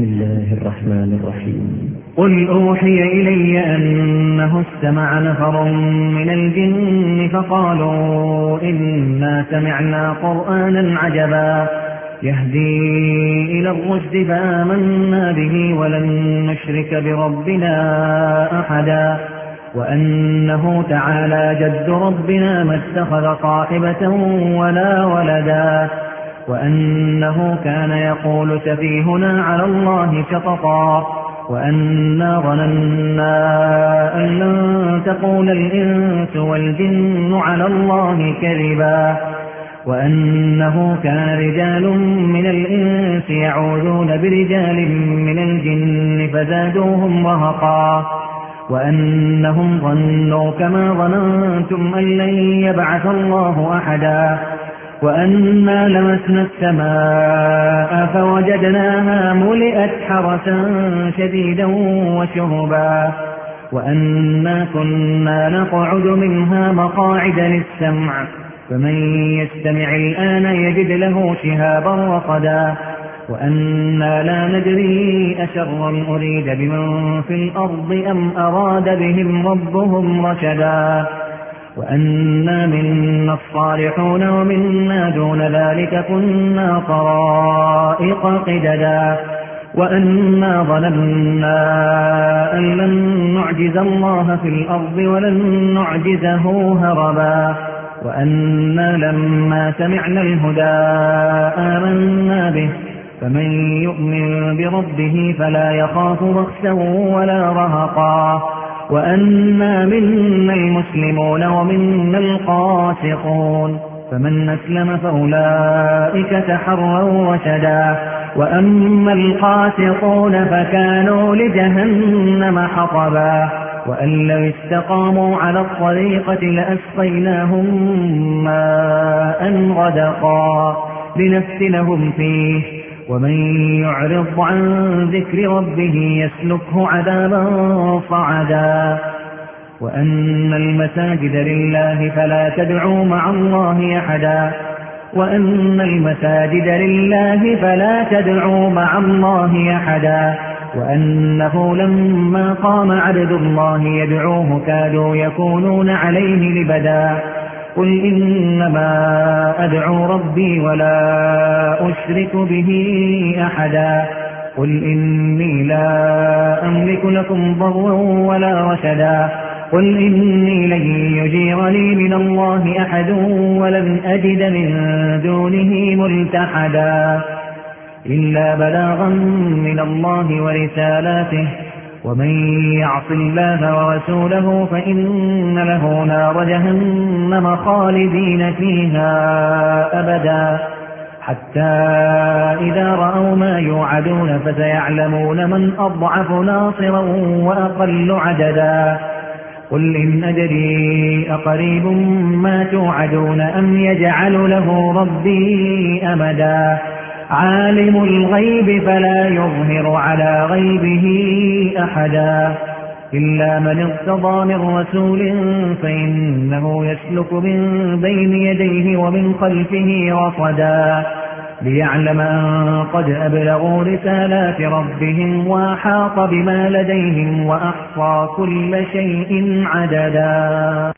بسم الله الرحمن الرحيم. قل أوحي إلي أنه استمع نفر من الجن فقالوا إنا سمعنا قرآنا عجبا يهدي إلى الرشد فآمنا به ولن نشرك بربنا أحدا وأنه تعالى جد ربنا ما اتخذ صاحبة ولا ولدا وأنه كان يقول سفيهنا على الله شططا وأنا ظننا أن لن تقول الإنس والجن على الله كذبا وأنه كان رجال من الإنس يعوذون برجال من الجن فزادوهم رهقا وأنهم ظنوا كما ظننتم أن لن يبعث الله أحدا وأنا لمسنا السماء فوجدناها ملئت حرسا شديدا وشهبا وأنا كنا نقعد منها مقاعد للسمع فمن يستمع الآن يجد له شهابا رصدا وأنا لا ندري أشر أريد بمن في الأرض أم أراد بهم ربهم رشدا وأنا منا الصالحون ومنا دون ذلك كنا طرائق قددا وأنا ظننا أن لن نعجز الله في الأرض ولن نعجزه هربا وأنا لما سمعنا الهدى آمنا به فمن يؤمن بربه فلا يخاف بخسا ولا رهقا وأنا منا المسلمون ومنا القاسطون فمن أسلم فأولئك تحروا رشدا وأما القاسطون فكانوا لجهنم حطبا وأن لو استقاموا على الطريقة لأسقيناهم ماء غدقا لنفتنهم فيه ومن يعرض عن ذكر ربه يسلكه عذابا صعدا وأن المساجد لله فلا تدعوا مع الله أحدا وأن المساجد لله فلا تدعوا مع الله أحدا وأنه لما قام عبد الله يدعوه كادوا يكونون عليه لبدا قل إنما أدعو ربي ولا أشرك به أحدا قل إني لا أملك لكم ضرا ولا رشدا قل إني لن يجيرني من الله أحد ولن أجد من دونه ملتحدا إلا بلاغا من الله ورسالاته ومن يعص الله ورسوله فإن له نار جهنم خالدين فيها أبدا حتى إذا رأوا ما يوعدون فسيعلمون من أضعف ناصرا وأقل عددا قل إن أدري أقريب ما توعدون أم يجعل له ربي أمدا عالم الغيب فلا يظهر على غيبه أحدا إلا من ارتضى من رسول فإنه يسلك من بين يديه ومن خلفه رصدا ليعلم أن قد أبلغوا رسالات ربهم وأحاط بما لديهم وأحصى كل شيء عددا.